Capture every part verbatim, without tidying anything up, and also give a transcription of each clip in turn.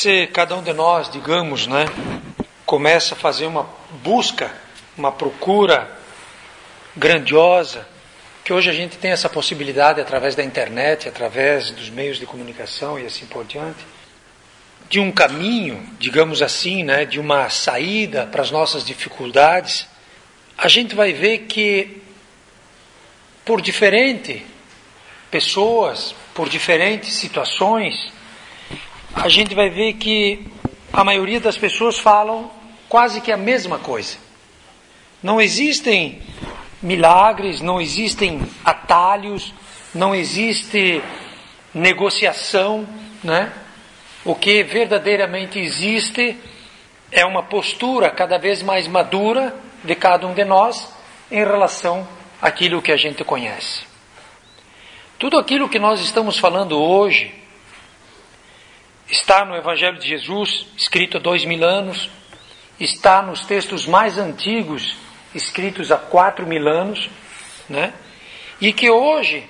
Se cada um de nós, digamos, né, começa a fazer uma busca, uma procura grandiosa, que hoje a gente tem essa possibilidade através da internet, através dos meios de comunicação e assim por diante, de um caminho, digamos assim, né, de uma saída para as nossas dificuldades, a gente vai ver que por diferentes pessoas, por diferentes situações, a gente vai ver que a maioria das pessoas falam quase que a mesma coisa. Não existem milagres, não existem atalhos, não existe negociação, né? O que verdadeiramente existe é uma postura cada vez mais madura de cada um de nós em relação àquilo que a gente conhece. Tudo aquilo que nós estamos falando hoje está no Evangelho de Jesus, escrito há dois mil anos, está nos textos mais antigos, escritos há quatro mil anos, né? E que hoje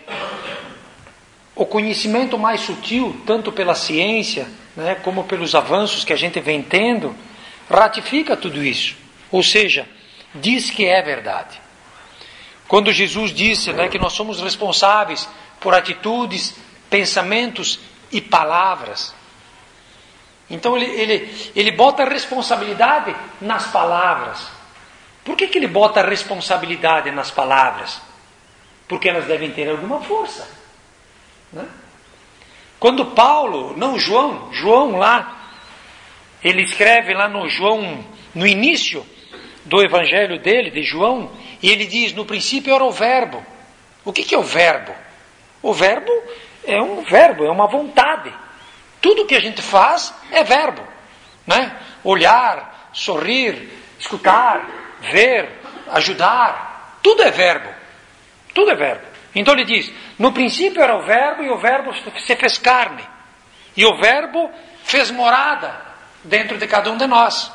o conhecimento mais sutil, tanto pela ciência, né, como pelos avanços que a gente vem tendo, ratifica tudo isso. Ou seja, diz que é verdade. Quando Jesus disse, né, que nós somos responsáveis por atitudes, pensamentos e palavras. Então ele, ele, ele bota a responsabilidade nas palavras. Por que, que ele bota a responsabilidade nas palavras? Porque elas devem ter alguma força, né? Quando Paulo, não João, João lá, ele escreve lá no João, no início do evangelho dele, de João, e ele diz, no princípio era o verbo. O que, que é o verbo? O verbo é um verbo, é uma vontade. Tudo que a gente faz é verbo, né? Olhar, sorrir, escutar, ver, ajudar, tudo é verbo. Tudo é verbo. Então ele diz, no princípio era o verbo e o verbo se fez carne. E o verbo fez morada dentro de cada um de nós.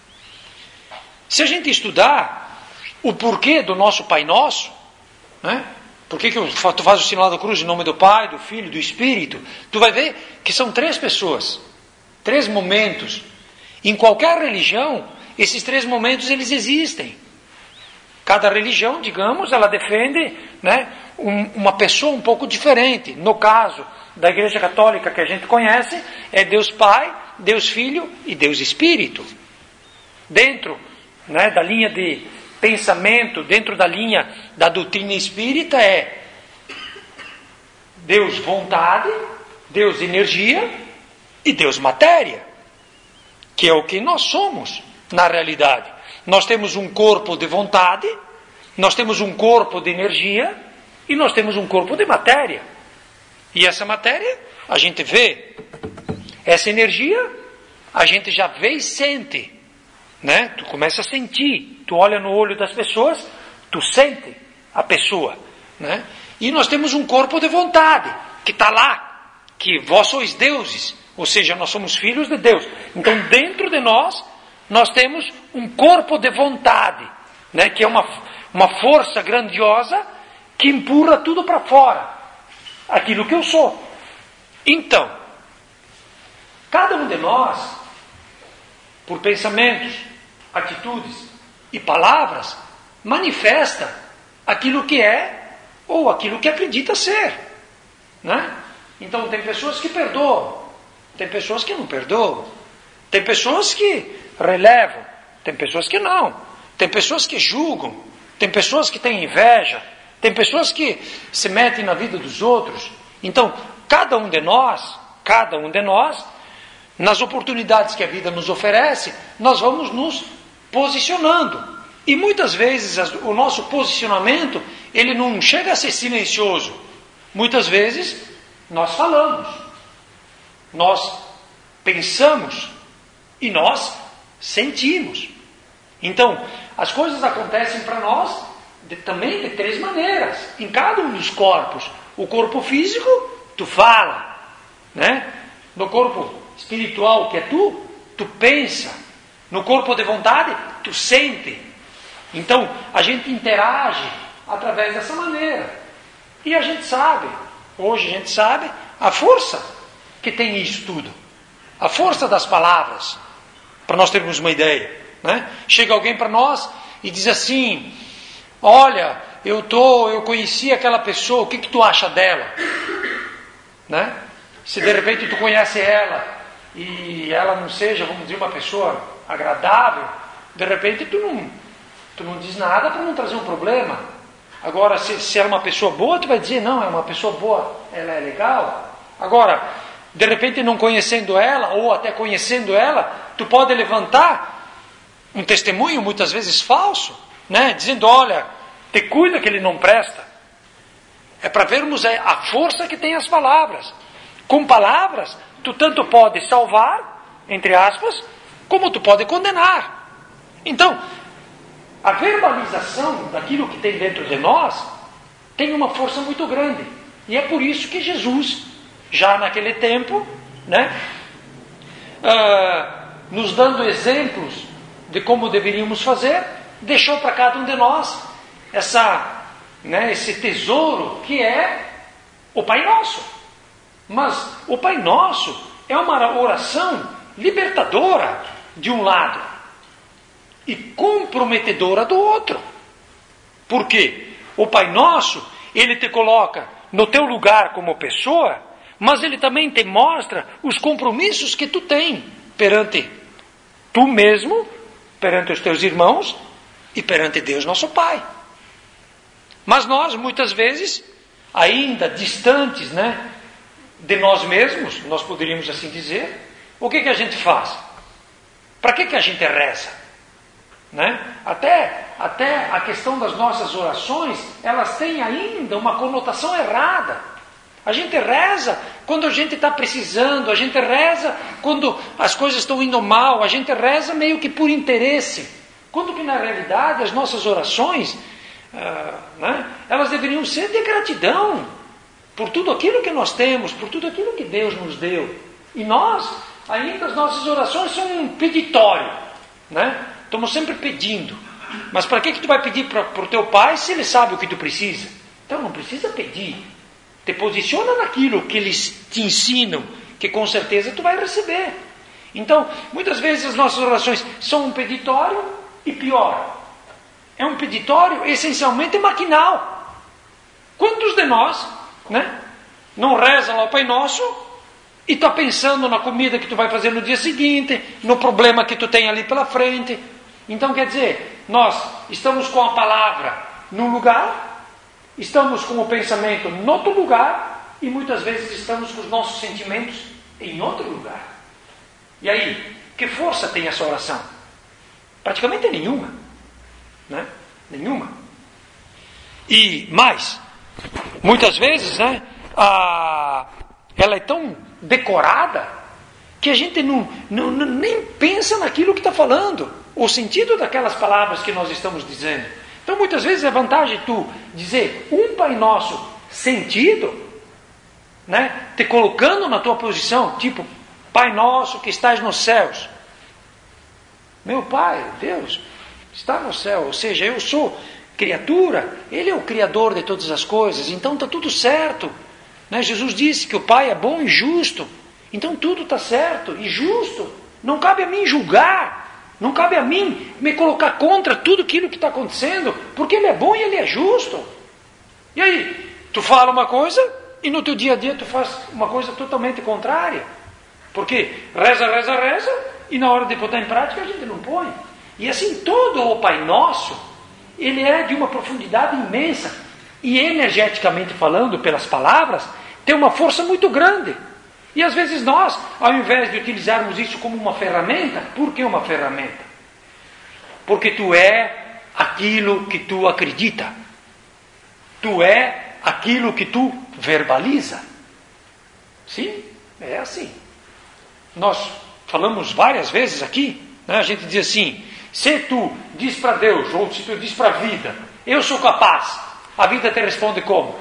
Se a gente estudar o porquê do nosso Pai Nosso, né? Por que, que tu faz o sinal da cruz em nome do Pai, do Filho, do Espírito? Tu vai ver que são três pessoas, três momentos. Em qualquer religião, esses três momentos eles existem. Cada religião, digamos, ela defende, né, um, uma pessoa um pouco diferente. No caso da Igreja Católica que a gente conhece, é Deus Pai, Deus Filho e Deus Espírito. Dentro, né, da linha de pensamento, dentro da linha da doutrina espírita, é Deus vontade, Deus energia e Deus matéria, que é o que nós somos na realidade. Nós temos um corpo de vontade, nós temos um corpo de energia e nós temos um corpo de matéria. E essa matéria a gente vê, essa energia a gente já vê e sente, né? Tu começa a sentir, tu olha no olho das pessoas, tu sente a pessoa, né? E nós temos um corpo de vontade que está lá, que vós sois deuses, ou seja, nós somos filhos de Deus. Então dentro de nós nós temos um corpo de vontade, né, que é uma, uma força grandiosa que empurra tudo para fora, aquilo que eu sou. Então, cada um de nós, por pensamentos, atitudes e palavras, manifesta aquilo que é ou aquilo que acredita ser, né? Então tem pessoas que perdoam, tem pessoas que não perdoam, tem pessoas que relevam, tem pessoas que não, tem pessoas que julgam, tem pessoas que têm inveja, tem pessoas que se metem na vida dos outros. Então, cada um de nós, cada um de nós, nas oportunidades que a vida nos oferece, nós vamos nos posicionando. E muitas vezes o nosso posicionamento, ele não chega a ser silencioso. Muitas vezes nós falamos, nós pensamos e nós sentimos. Então, as coisas acontecem para nós de, também de três maneiras, em cada um dos corpos. O corpo físico, tu fala, né? No corpo espiritual, que é tu, tu pensa. No corpo de vontade, tu sente. Então, a gente interage através dessa maneira. E a gente sabe, hoje a gente sabe, a força que tem isso tudo. A força das palavras, para nós termos uma ideia. Né? Chega alguém para nós e diz assim: olha, eu, tô, eu conheci aquela pessoa, o que, que tu acha dela? Né? Se de repente tu conhece ela e ela não seja, vamos dizer, uma pessoa agradável, de repente tu não, tu não diz nada para não trazer um problema. Agora, se, se ela é uma pessoa boa, tu vai dizer: não, é uma pessoa boa, ela é legal. Agora, de repente não conhecendo ela, ou até conhecendo ela, tu pode levantar um testemunho, muitas vezes falso, né? Dizendo: olha, te cuida que ele não presta. É para vermos a força que tem as palavras. Com palavras, tu tanto pode salvar, entre aspas, como tu pode condenar. Então, a verbalização daquilo que tem dentro de nós tem uma força muito grande. E é por isso que Jesus, já naquele tempo, né, uh, nos dando exemplos de como deveríamos fazer, deixou para cada um de nós essa, né, esse tesouro que é o Pai Nosso. Mas o Pai Nosso é uma oração libertadora de um lado e comprometedora do outro. Por quê? O Pai Nosso, ele te coloca no teu lugar como pessoa, mas ele também te mostra os compromissos que tu tem perante tu mesmo, perante os teus irmãos e perante Deus nosso Pai. Mas nós, muitas vezes, ainda distantes, né, de nós mesmos, nós poderíamos assim dizer, o que que a gente faz? Para que que a gente reza? Né? Até, até a questão das nossas orações, elas têm ainda uma conotação errada. A gente reza quando a gente está precisando, a gente reza quando as coisas estão indo mal, a gente reza meio que por interesse. Quando que na realidade as nossas orações, ah, né, elas deveriam ser de gratidão por tudo aquilo que nós temos, por tudo aquilo que Deus nos deu. E nós, ainda as nossas orações são um peditório, né? Estamos sempre pedindo. Mas para que que tu vai pedir para o teu pai se ele sabe o que tu precisa? Então não precisa pedir. Te posiciona naquilo que eles te ensinam, que com certeza tu vai receber. Então, muitas vezes as nossas orações são um peditório e pior. É um peditório essencialmente maquinal. Quantos de nós, né, não reza lá o Pai Nosso e está pensando na comida que tu vai fazer no dia seguinte, no problema que tu tem ali pela frente? Então, quer dizer, nós estamos com a palavra num lugar, estamos com o pensamento em outro lugar e muitas vezes estamos com os nossos sentimentos em outro lugar. E aí, que força tem essa oração? Praticamente nenhuma, né? Nenhuma. E mais, muitas vezes, né, a, ela é tão decorada que a gente não, não, não nem pensa naquilo que está falando, o sentido daquelas palavras que nós estamos dizendo. Então, muitas vezes é vantagem tu dizer um Pai Nosso sentido, né, te colocando na tua posição, tipo: Pai Nosso que estás nos céus. Meu Pai, Deus, está no céu. Ou seja, eu sou criatura, Ele é o Criador de todas as coisas, então está tudo certo. Né? Jesus disse que o Pai é bom e justo, então tudo está certo e justo. Não cabe a mim julgar, não cabe a mim me colocar contra tudo aquilo que está acontecendo, porque Ele é bom e Ele é justo. E aí, tu fala uma coisa e no teu dia a dia tu faz uma coisa totalmente contrária. Porque reza, reza, reza, e na hora de botar em prática a gente não põe. E assim, todo o Pai Nosso, ele é de uma profundidade imensa. E energeticamente falando, pelas palavras, tem uma força muito grande. E às vezes nós, ao invés de utilizarmos isso como uma ferramenta, por que uma ferramenta? Porque tu é aquilo que tu acredita. Tu é aquilo que tu verbaliza. Sim, é assim. Nós falamos várias vezes aqui, né? A gente diz assim: se tu diz para Deus, ou se tu diz para a vida, eu sou capaz, a vida te responde como?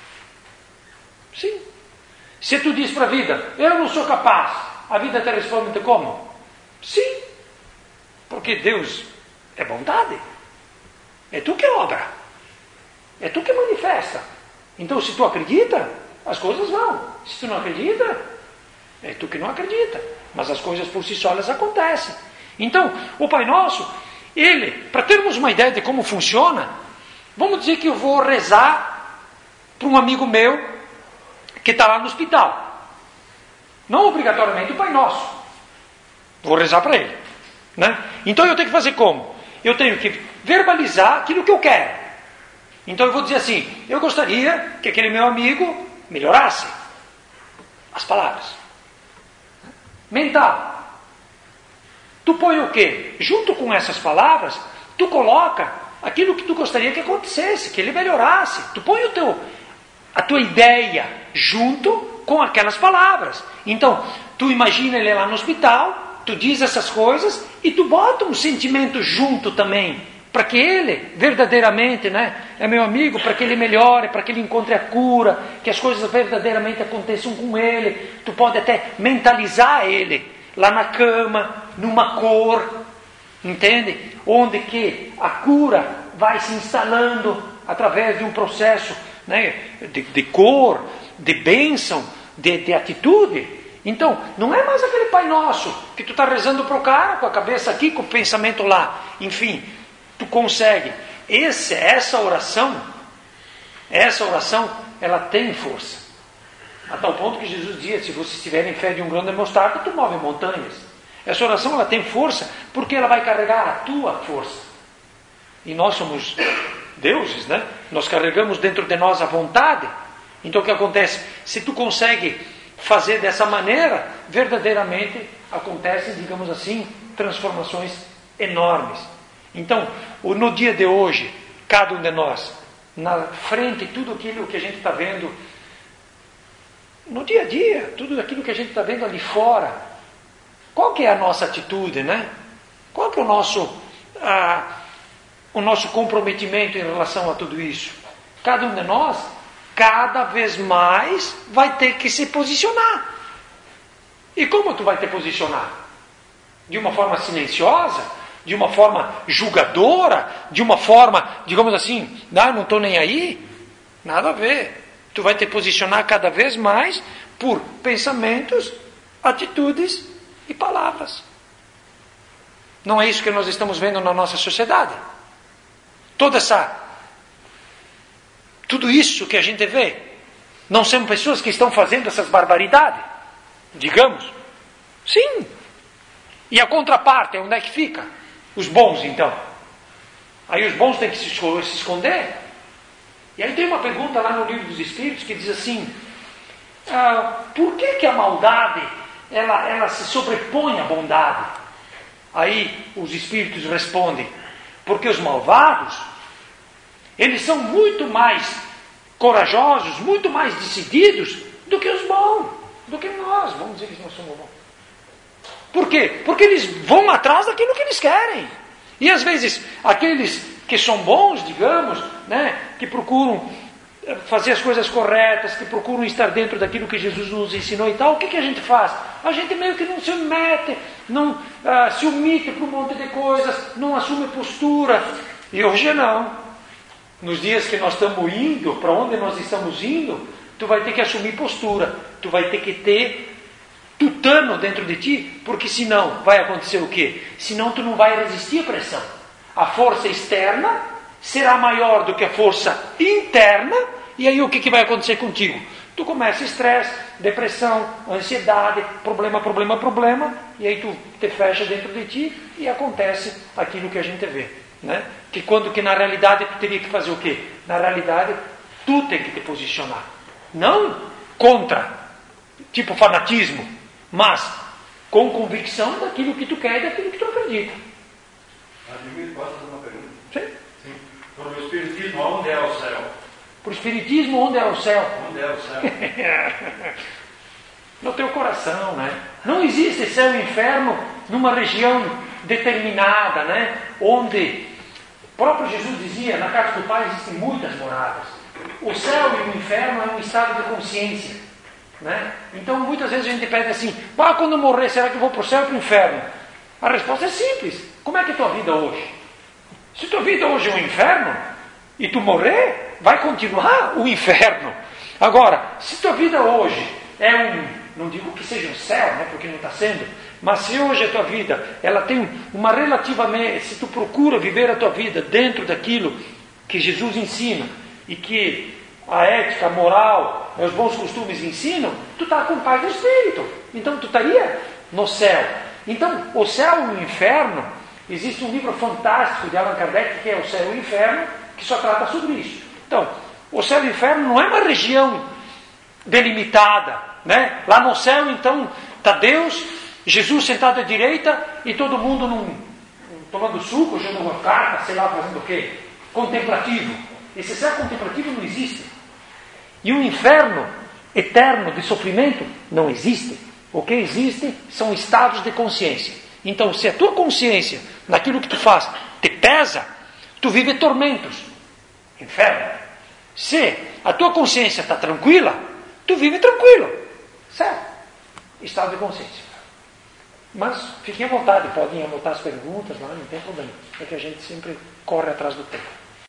Sim. Se tu diz para a vida, eu não sou capaz, a vida te responde como? Sim. Porque Deus é bondade. É tu que obra. É tu que manifesta. Então, se tu acredita, as coisas vão. Se tu não acredita, é tu que não acredita. mas as coisas por si só elas acontecem. Então, o Pai Nosso, ele, para termos uma ideia de como funciona, vamos dizer que eu vou rezar para um amigo meu que está lá no hospital. Não obrigatoriamente o Pai Nosso. Vou rezar para ele. Né? Então eu tenho que fazer como? Eu tenho que verbalizar aquilo que eu quero. Então eu vou dizer assim, eu gostaria que aquele meu amigo melhorasse. As palavras. Mental. Tu põe o quê? Junto com essas palavras, tu coloca aquilo que tu gostaria que acontecesse, que ele melhorasse. Tu põe o teu, a tua ideia junto com aquelas palavras. Então, tu imagina ele lá no hospital, tu diz essas coisas e tu bota um sentimento junto também, para que ele verdadeiramente, né, é meu amigo, para que ele melhore, para que ele encontre a cura, que as coisas verdadeiramente aconteçam com ele. Tu pode até mentalizar ele lá na cama, numa cor, entende? Onde que a cura vai se instalando através de um processo, né, de, de cor, de bênção, de, de atitude. Então, não é mais aquele Pai Nosso que tu está rezando para o cara, com a cabeça aqui, com o pensamento lá. Enfim, tu consegue. Esse, essa oração, essa oração, ela tem força. A tal ponto que Jesus dizia, se vocês tiverem fé de um grão de mostarda, tu move montanhas. Essa oração, ela tem força, porque ela vai carregar a tua força. E nós somos deuses, né? Nós carregamos dentro de nós a vontade. Então o que acontece? Se tu consegue fazer dessa maneira, verdadeiramente acontecem, digamos assim, transformações enormes. Então, no dia de hoje, cada um de nós, na frente, tudo aquilo que a gente está vendo, no dia a dia, tudo aquilo que a gente está vendo ali fora, qual que é a nossa atitude, né? Qual que é o nosso, ah, o nosso comprometimento em relação a tudo isso? Cada um de nós, cada vez mais, vai ter que se posicionar. E como tu vai te posicionar? De uma forma silenciosa? De uma forma julgadora? De uma forma, digamos assim, ah, não estou nem aí? Nada a ver. Tu vai te posicionar cada vez mais por pensamentos, atitudes e palavras. Não é isso que nós estamos vendo na nossa sociedade? Toda essa... Tudo isso que a gente vê, não são pessoas que estão fazendo essas barbaridades? Digamos. Sim. E a contraparte, onde é que fica? Os bons, então. Aí os bons têm que se esconder. E aí tem uma pergunta lá no Livro dos Espíritos que diz assim, ah, por que que a maldade ela, ela se sobrepõe à bondade? Aí os Espíritos respondem, porque os malvados, eles são muito mais corajosos, muito mais decididos do que os bons, do que nós. Vamos dizer que nós somos bons. Por quê? Porque eles vão atrás daquilo que eles querem. E às vezes, aqueles que são bons, digamos, né, que procuram fazer as coisas corretas, que procuram estar dentro daquilo que Jesus nos ensinou e tal, o que, que a gente faz? A gente meio que não se mete, não ah, se omite para um monte de coisas, não assume postura. E hoje não. Nos dias que nós estamos indo, para onde nós estamos indo, tu vai ter que assumir postura, tu vai ter que ter tutano dentro de ti, porque senão vai acontecer o quê? Senão tu não vai resistir à pressão. A força externa será maior do que a força interna, e aí o que, que vai acontecer contigo? Tu começa estresse, depressão, ansiedade, problema, problema, problema, e aí tu te fecha dentro de ti e acontece aquilo que a gente vê, né? Que quando que na realidade tu teria que fazer o quê? Na realidade tu tem que te posicionar, não contra, tipo fanatismo, mas com convicção daquilo que tu quer e daquilo que tu acredita. Posso fazer uma pergunta? Sim. Sim. Para o Espiritismo, onde é o céu? Para o Espiritismo, onde é o céu? Onde é o céu? No teu coração, né? Não existe céu e inferno numa região determinada, né? Onde o próprio Jesus dizia, na casa do Pai existem muitas moradas. O céu e o inferno é um estado de consciência, né? Então muitas vezes a gente pede assim, ah, quando eu morrer, será que eu vou para o céu ou para o inferno? A resposta é simples. Como é que é a tua vida hoje? Se tua vida hoje é um inferno, e tu morrer, vai continuar o inferno. Agora, se tua vida hoje é um não digo que seja um céu, né, porque não está sendo, mas se hoje a tua vida, ela tem uma relativamente, se tu procura viver a tua vida dentro daquilo que Jesus ensina, e que a ética, a moral, os bons costumes ensinam, tu está com paz do Espírito. Então tu estaria no céu. Então, o céu e o inferno, existe um livro fantástico de Allan Kardec, que é O Céu e o Inferno, que só trata sobre isso. Então, o céu e o inferno não é uma região delimitada, né? Lá no céu, então, está Deus, Jesus sentado à direita e todo mundo num, tomando suco, jogando uma carta, sei lá, fazendo o quê? Contemplativo. Esse céu contemplativo não existe. E o inferno eterno de sofrimento não existe. O que existe são estados de consciência. Então, se a tua consciência, naquilo que tu faz, te pesa, tu vive tormentos. Inferno. Se a tua consciência está tranquila, tu vive tranquilo. Certo? Estado de consciência. Mas fiquem à vontade, podem anotar as perguntas lá, não tem problema. É que a gente sempre corre atrás do tempo.